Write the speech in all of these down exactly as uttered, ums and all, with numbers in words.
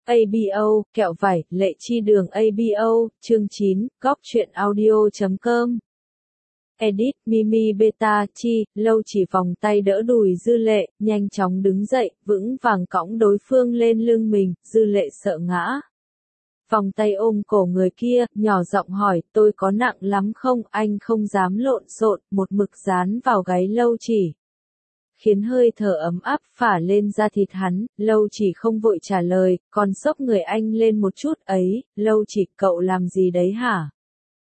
a bê o, kẹo vải, lệ chi đường a bê o, chương chín, góc truyện audio chấm com. Edit, Mimi Beta, Chi, lâu chỉ vòng tay đỡ đùi Dư Lệ, nhanh chóng đứng dậy, vững vàng cõng đối phương lên lưng mình, Dư Lệ sợ ngã. Vòng tay ôm cổ người kia, nhỏ giọng hỏi, tôi có nặng lắm không, anh không dám lộn xộn, một mực dán vào gáy lâu chỉ. Khiến hơi thở ấm áp phả lên da thịt hắn, lâu chỉ không vội trả lời, còn xốc người anh lên một chút ấy, lâu chỉ cậu làm gì đấy hả?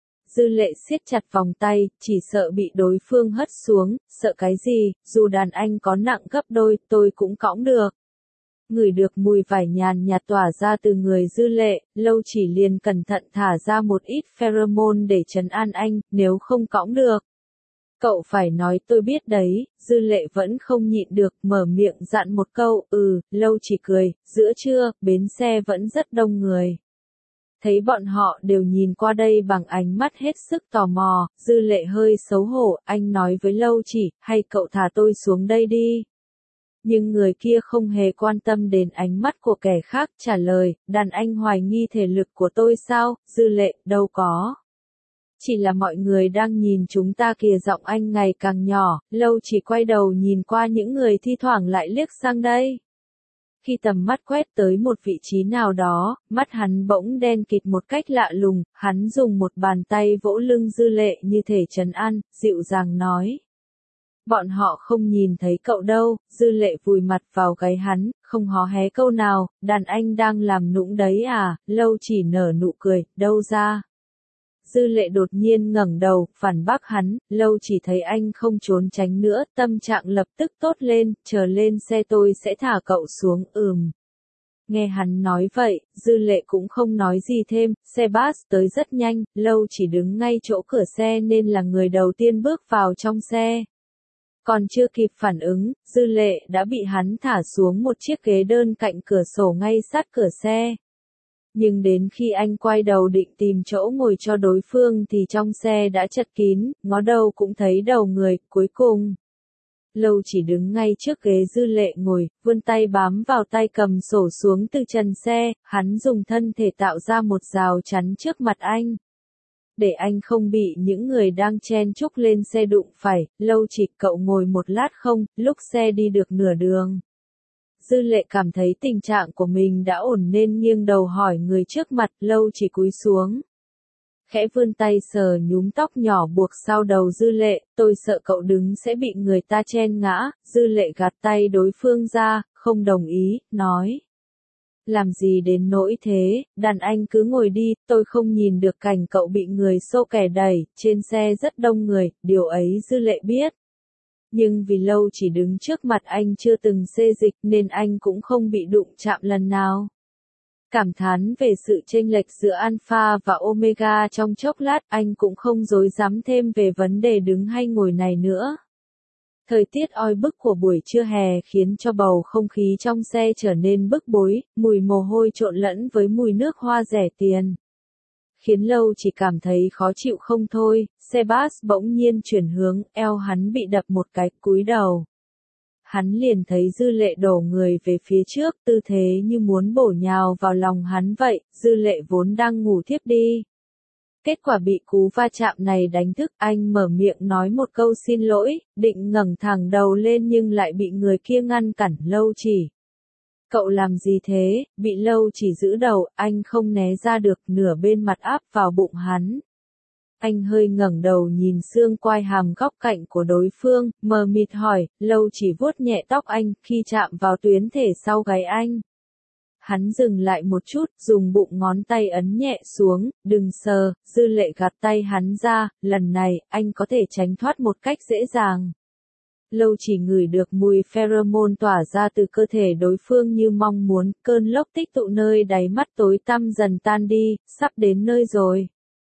Dư Lệ siết chặt vòng tay, chỉ sợ bị đối phương hất xuống, sợ cái gì, dù đàn anh có nặng gấp đôi, tôi cũng cõng được. Ngửi được mùi vải nhàn nhạt tỏa ra từ người Dư Lệ, lâu chỉ liền cẩn thận thả ra một ít pheromone để trấn an anh, nếu không cõng được. Cậu phải nói tôi biết đấy, Dư Lệ vẫn không nhịn được, mở miệng dặn một câu, ừ, lâu chỉ cười, giữa trưa, bến xe vẫn rất đông người. Thấy bọn họ đều nhìn qua đây bằng ánh mắt hết sức tò mò, Dư Lệ hơi xấu hổ, anh nói với lâu chỉ, hay cậu thả tôi xuống đây đi. Nhưng người kia không hề quan tâm đến ánh mắt của kẻ khác, trả lời, đàn anh hoài nghi thể lực của tôi sao, Dư Lệ, đâu có. Chỉ là mọi người đang nhìn chúng ta kìa, giọng anh ngày càng nhỏ, lâu chỉ quay đầu nhìn qua những người thi thoảng lại liếc sang đây. Khi tầm mắt quét tới một vị trí nào đó, mắt hắn bỗng đen kịt một cách lạ lùng, hắn dùng một bàn tay vỗ lưng Dư Lệ như thể trấn an, dịu dàng nói. Bọn họ không nhìn thấy cậu đâu, Dư Lệ vùi mặt vào gáy hắn, không hó hé câu nào, đàn anh đang làm nũng đấy à, lâu chỉ nở nụ cười, đâu ra. Dư Lệ đột nhiên ngẩng đầu, phản bác hắn, lâu chỉ thấy anh không trốn tránh nữa, tâm trạng lập tức tốt lên, chờ lên xe tôi sẽ thả cậu xuống, ừm. Nghe hắn nói vậy, Dư Lệ cũng không nói gì thêm, xe bus tới rất nhanh, lâu chỉ đứng ngay chỗ cửa xe nên là người đầu tiên bước vào trong xe. Còn chưa kịp phản ứng, Dư Lệ đã bị hắn thả xuống một chiếc ghế đơn cạnh cửa sổ ngay sát cửa xe. Nhưng đến khi anh quay đầu định tìm chỗ ngồi cho đối phương thì trong xe đã chật kín, ngó đâu cũng thấy đầu người, cuối cùng. Lâu chỉ đứng ngay trước ghế Dư Lệ ngồi, vươn tay bám vào tay cầm sổ xuống từ trần xe, hắn dùng thân thể tạo ra một rào chắn trước mặt anh. Để anh không bị những người đang chen chúc lên xe đụng phải, lâu chỉ cậu ngồi một lát không, lúc xe đi được nửa đường. Dư Lệ cảm thấy tình trạng của mình đã ổn nên nghiêng đầu hỏi người trước mặt, lâu chỉ cúi xuống. Khẽ vươn tay sờ nhúm tóc nhỏ buộc sau đầu Dư Lệ, tôi sợ cậu đứng sẽ bị người ta chen ngã, Dư Lệ gạt tay đối phương ra, không đồng ý, nói. Làm gì đến nỗi thế, đàn anh cứ ngồi đi, tôi không nhìn được cảnh cậu bị người xô kẻ đẩy, trên xe rất đông người, điều ấy Dư Lệ biết. Nhưng vì lâu chỉ đứng trước mặt anh chưa từng xê dịch nên anh cũng không bị đụng chạm lần nào. Cảm thán về sự chênh lệch giữa alpha và omega trong chốc lát, anh cũng không dối dám thêm về vấn đề đứng hay ngồi này nữa. Thời tiết oi bức của buổi trưa hè khiến cho bầu không khí trong xe trở nên bức bối, mùi mồ hôi trộn lẫn với mùi nước hoa rẻ tiền. Khiến lâu chỉ cảm thấy khó chịu không thôi, xe bus bỗng nhiên chuyển hướng, eo hắn bị đập một cái, cúi đầu. Hắn liền thấy Dư Lệ đổ người về phía trước, tư thế như muốn bổ nhào vào lòng hắn vậy, Dư Lệ vốn đang ngủ thiếp đi. Kết quả bị cú va chạm này đánh thức, anh mở miệng nói một câu xin lỗi, định ngẩng thẳng đầu lên nhưng lại bị người kia ngăn cản, lâu chỉ. Cậu làm gì thế, bị lâu chỉ giữ đầu, anh không né ra được, nửa bên mặt áp vào bụng hắn. Anh hơi ngẩng đầu nhìn xương quai hàm góc cạnh của đối phương, mờ mịt hỏi, lâu chỉ vuốt nhẹ tóc anh, khi chạm vào tuyến thể sau gáy anh. Hắn dừng lại một chút, dùng bụng ngón tay ấn nhẹ xuống, đừng sờ, Dư Lệ gạt tay hắn ra, lần này, anh có thể tránh thoát một cách dễ dàng. Lâu chỉ ngửi được mùi pheromone tỏa ra từ cơ thể đối phương như mong muốn, cơn lốc tích tụ nơi đáy mắt tối tăm dần tan đi, sắp đến nơi rồi.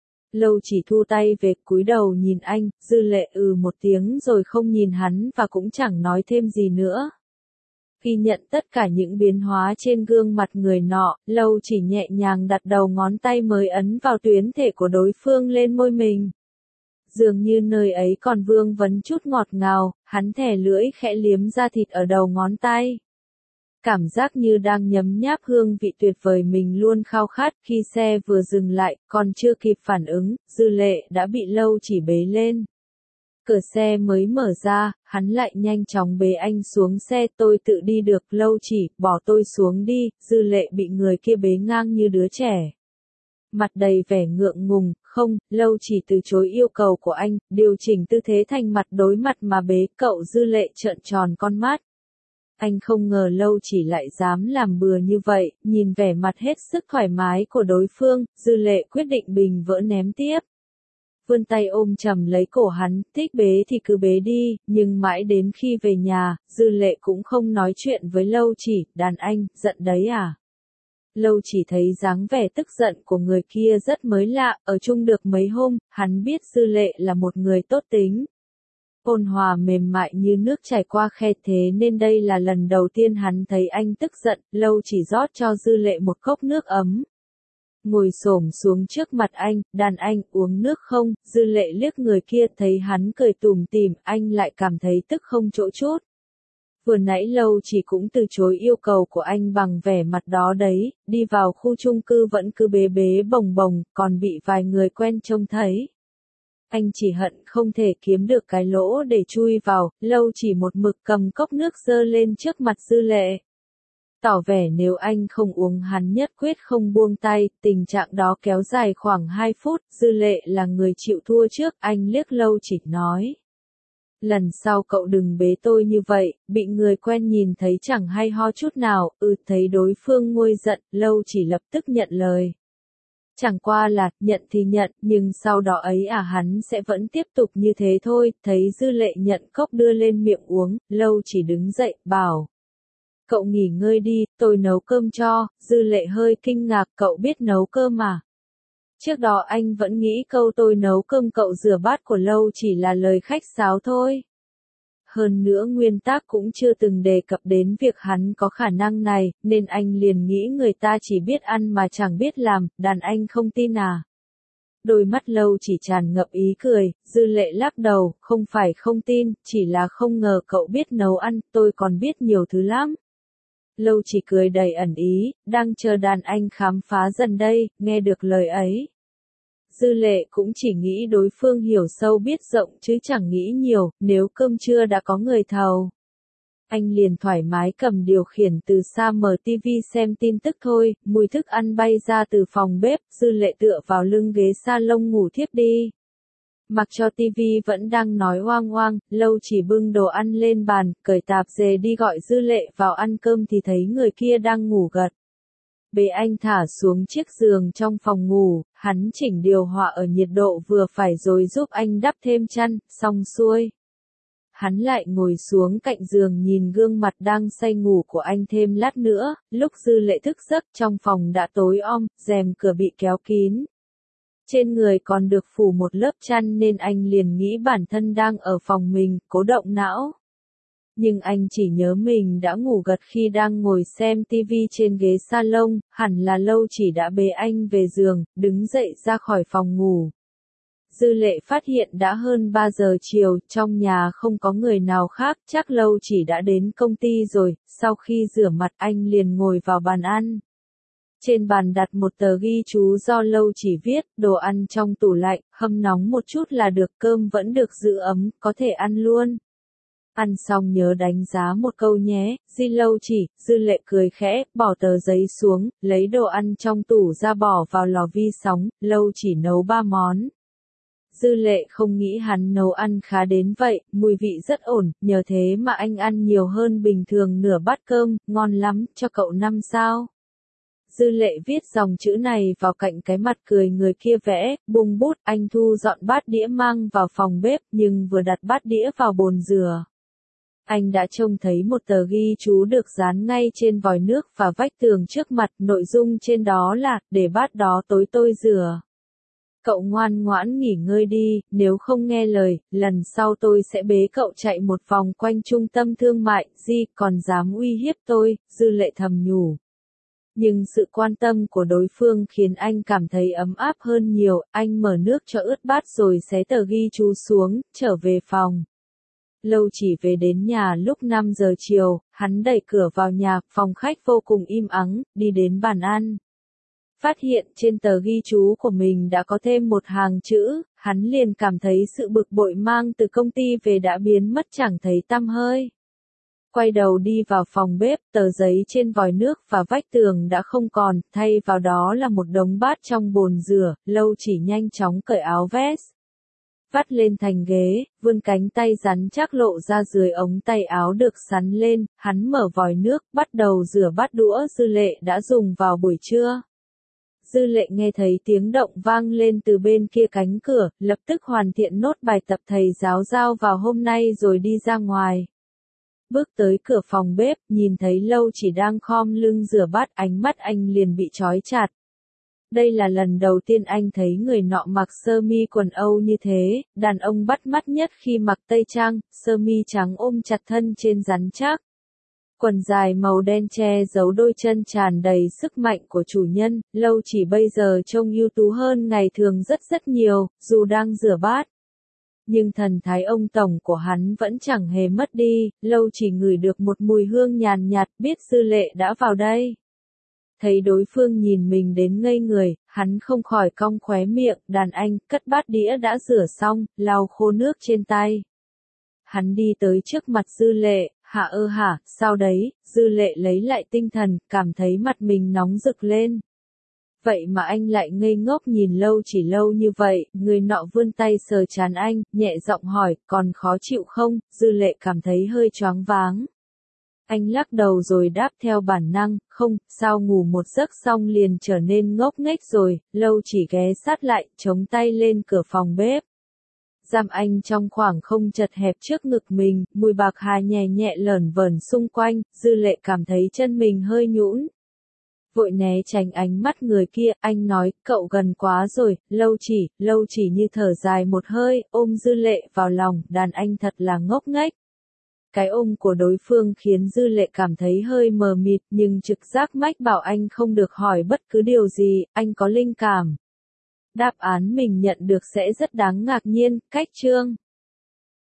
Lâu chỉ thu tay về, cúi đầu nhìn anh, Dư Lệ ừ một tiếng rồi không nhìn hắn và cũng chẳng nói thêm gì nữa. Ghi nhận tất cả những biến hóa trên gương mặt người nọ, lâu chỉ nhẹ nhàng đặt đầu ngón tay mới ấn vào tuyến thể của đối phương lên môi mình. Dường như nơi ấy còn vương vấn chút ngọt ngào, hắn thè lưỡi khẽ liếm da thịt ở đầu ngón tay. Cảm giác như đang nhấm nháp hương vị tuyệt vời mình luôn khao khát. Khi xe vừa dừng lại, còn chưa kịp phản ứng, Dư Lệ đã bị Lâu Chỉ bế lên. Cửa xe mới mở ra, hắn lại nhanh chóng bế anh xuống xe. Tôi tự đi được. Lâu Chỉ, bỏ tôi xuống đi. Dư Lệ bị người kia bế ngang như đứa trẻ. Mặt đầy vẻ ngượng ngùng. Không, Lâu Chỉ từ chối yêu cầu của anh, điều chỉnh tư thế thành mặt đối mặt mà bế cậu. Dư Lệ trợn tròn con mắt. Anh không ngờ Lâu Chỉ lại dám làm bừa như vậy. Nhìn vẻ mặt hết sức thoải mái của đối phương, Dư Lệ quyết định bình vỡ ném tiếp. Vươn tay ôm chầm lấy cổ hắn, thích bế thì cứ bế đi. Nhưng mãi đến khi về nhà, Dư Lệ cũng không nói chuyện với Lâu Chỉ. Đàn anh, giận đấy à? Lâu Chỉ thấy dáng vẻ tức giận của người kia rất mới lạ. Ở chung được mấy hôm, hắn biết Dư Lệ là một người tốt tính, ôn hòa mềm mại như nước chảy qua khe, thế nên đây là lần đầu tiên hắn thấy anh tức giận. Lâu Chỉ rót cho Dư Lệ một cốc nước ấm, ngồi xổm xuống trước mặt anh. Đàn anh, uống nước không? Dư Lệ liếc người kia, thấy hắn cười tủm tỉm, anh lại cảm thấy tức không chỗ chút. Vừa nãy Lâu Chỉ cũng từ chối yêu cầu của anh bằng vẻ mặt đó đấy. Đi vào khu chung cư vẫn cứ bế bế bồng bồng, còn bị vài người quen trông thấy. Anh chỉ hận không thể kiếm được cái lỗ để chui vào. Lâu Chỉ một mực cầm cốc nước dơ lên trước mặt Dư Lệ, tỏ vẻ nếu anh không uống hắn nhất quyết không buông tay. Tình trạng đó kéo dài khoảng hai phút. Dư Lệ là người chịu thua trước. Anh liếc Lâu Chỉ nói, lần sau cậu đừng bế tôi như vậy, bị người quen nhìn thấy chẳng hay ho chút nào. Ừ, thấy đối phương nguôi giận, Lâu Chỉ lập tức nhận lời. Chẳng qua là, nhận thì nhận, nhưng sau đó ấy à hắn sẽ vẫn tiếp tục như thế thôi. Thấy Dư Lệ nhận cốc đưa lên miệng uống, Lâu Chỉ đứng dậy, bảo, cậu nghỉ ngơi đi, tôi nấu cơm cho. Dư Lệ hơi kinh ngạc, cậu biết nấu cơm à? Trước đó anh vẫn nghĩ câu tôi nấu cơm cậu rửa bát của Lâu chỉ là lời khách sáo thôi. Hơn nữa nguyên tác cũng chưa từng đề cập đến việc hắn có khả năng này, nên anh liền nghĩ người ta chỉ biết ăn mà chẳng biết làm. Đàn anh không tin à? Đôi mắt Lâu Chỉ tràn ngập ý cười. Dư Lệ lắc đầu, không phải không tin, chỉ là không ngờ cậu biết nấu ăn, tôi còn biết nhiều thứ lắm. Lâu Chỉ cười đầy ẩn ý, đang chờ đàn anh khám phá dần đây. Nghe được lời ấy, Dư Lệ cũng chỉ nghĩ đối phương hiểu sâu biết rộng chứ chẳng nghĩ nhiều. Nếu cơm trưa đã có người thầu, anh liền thoải mái cầm điều khiển từ xa mở tivi xem tin tức thôi. Mùi thức ăn bay ra từ phòng bếp, Dư Lệ tựa vào lưng ghế salon ngủ thiếp đi. Mặc cho tivi vẫn đang nói oang oang, Lâu Chỉ bưng đồ ăn lên bàn, cởi tạp dề đi gọi Dư Lệ vào ăn cơm thì thấy người kia đang ngủ gật. Bế anh thả xuống chiếc giường trong phòng ngủ, hắn chỉnh điều hòa ở nhiệt độ vừa phải rồi giúp anh đắp thêm chăn. Xong xuôi, hắn lại ngồi xuống cạnh giường nhìn gương mặt đang say ngủ của anh thêm lát nữa. Lúc Dư Lệ thức giấc, trong phòng đã tối om, rèm cửa bị kéo kín. Trên người còn được phủ một lớp chăn nên anh liền nghĩ bản thân đang ở phòng mình, cố động não. Nhưng anh chỉ nhớ mình đã ngủ gật khi đang ngồi xem tivi trên ghế salon. Hẳn là Lâu Chỉ đã bế anh về giường, đứng dậy ra khỏi phòng ngủ. Dư Lệ phát hiện đã hơn ba giờ chiều, trong nhà không có người nào khác, chắc Lâu Chỉ đã đến công ty rồi. Sau khi rửa mặt anh liền ngồi vào bàn ăn. Trên bàn đặt một tờ ghi chú do Lâu Chỉ viết, đồ ăn trong tủ lạnh, hâm nóng một chút là được, cơm vẫn được giữ ấm, có thể ăn luôn. Ăn xong nhớ đánh giá một câu nhé. Di Lâu Chỉ. Dư Lệ cười khẽ, bỏ tờ giấy xuống, lấy đồ ăn trong tủ ra bỏ vào lò vi sóng. Lâu Chỉ nấu ba món. Dư Lệ không nghĩ hắn nấu ăn khá đến vậy, mùi vị rất ổn, nhờ thế mà anh ăn nhiều hơn bình thường nửa bát cơm. Ngon lắm, cho cậu năm sao. Dư Lệ viết dòng chữ này vào cạnh cái mặt cười người kia vẽ. Buông bút, anh thu dọn bát đĩa mang vào phòng bếp, nhưng vừa đặt bát đĩa vào bồn rửa, anh đã trông thấy một tờ ghi chú được dán ngay trên vòi nước và vách tường trước mặt. Nội dung trên đó là, để bát đó tối tôi rửa. Cậu ngoan ngoãn nghỉ ngơi đi, nếu không nghe lời, lần sau tôi sẽ bế cậu chạy một vòng quanh trung tâm thương mại. Di, còn dám uy hiếp tôi. Dư Lệ thầm nhủ. Nhưng sự quan tâm của đối phương khiến anh cảm thấy ấm áp hơn nhiều. Anh mở nước cho ướt bát rồi xé tờ ghi chú xuống, trở về phòng. Lâu Chỉ về đến nhà lúc năm giờ chiều, hắn đẩy cửa vào nhà, phòng khách vô cùng im ắng, đi đến bàn ăn. Phát hiện trên tờ ghi chú của mình đã có thêm một hàng chữ, hắn liền cảm thấy sự bực bội mang từ công ty về đã biến mất chẳng thấy tăm hơi. Quay đầu đi vào phòng bếp, tờ giấy trên vòi nước và vách tường đã không còn, thay vào đó là một đống bát trong bồn rửa, Lâu Chỉ nhanh chóng cởi áo vest. Vắt lên thành ghế, vươn cánh tay rắn chắc lộ ra dưới ống tay áo được sắn lên, hắn mở vòi nước, bắt đầu rửa bát đũa Dư Lệ đã dùng vào buổi trưa. Dư Lệ nghe thấy tiếng động vang lên từ bên kia cánh cửa, lập tức hoàn thiện nốt bài tập thầy giáo giao vào hôm nay rồi đi ra ngoài. Bước tới cửa phòng bếp, nhìn thấy Lâu Chỉ đang khom lưng rửa bát, ánh mắt anh liền bị trói chặt. Đây là lần đầu tiên anh thấy người nọ mặc sơ mi quần Âu như thế, đàn ông bắt mắt nhất khi mặc tây trang, sơ mi trắng ôm chặt thân trên rắn chắc. Quần dài màu đen che giấu đôi chân tràn đầy sức mạnh của chủ nhân, Lâu Chỉ bây giờ trông ưu tú hơn ngày thường rất rất nhiều, dù đang rửa bát. Nhưng thần thái ông tổng của hắn vẫn chẳng hề mất đi, Lâu Chỉ ngửi được một mùi hương nhàn nhạt, biết Dư Lệ đã vào đây. Thấy đối phương nhìn mình đến ngây người, hắn không khỏi cong khóe miệng, đàn anh, cất bát đĩa đã rửa xong, lau khô nước trên tay. Hắn đi tới trước mặt Dư Lệ, hả ơ hả, sao đấy, Dư Lệ lấy lại tinh thần, cảm thấy mặt mình nóng rực lên. Vậy mà anh lại ngây ngốc nhìn Lâu Chỉ lâu như vậy, người nọ vươn tay sờ trán anh, nhẹ giọng hỏi, còn khó chịu không, Dư Lệ cảm thấy hơi choáng váng. Anh lắc đầu rồi đáp theo bản năng, không, sao ngủ một giấc xong liền trở nên ngốc nghếch rồi, Lâu Chỉ ghé sát lại, chống tay lên cửa phòng bếp. Giam anh trong khoảng không chật hẹp trước ngực mình, mùi bạc hà nhẹ nhẹ lởn vởn xung quanh, Dư Lệ cảm thấy chân mình hơi nhũn. Vội né tránh ánh mắt người kia, anh nói, cậu gần quá rồi, Lâu Chỉ, Lâu Chỉ như thở dài một hơi, ôm Dư Lệ vào lòng, đàn anh thật là ngốc nghếch. Cái ôm của đối phương khiến Dư Lệ cảm thấy hơi mờ mịt, nhưng trực giác mách bảo anh không được hỏi bất cứ điều gì, anh có linh cảm. Đáp án mình nhận được sẽ rất đáng ngạc nhiên, cách chương.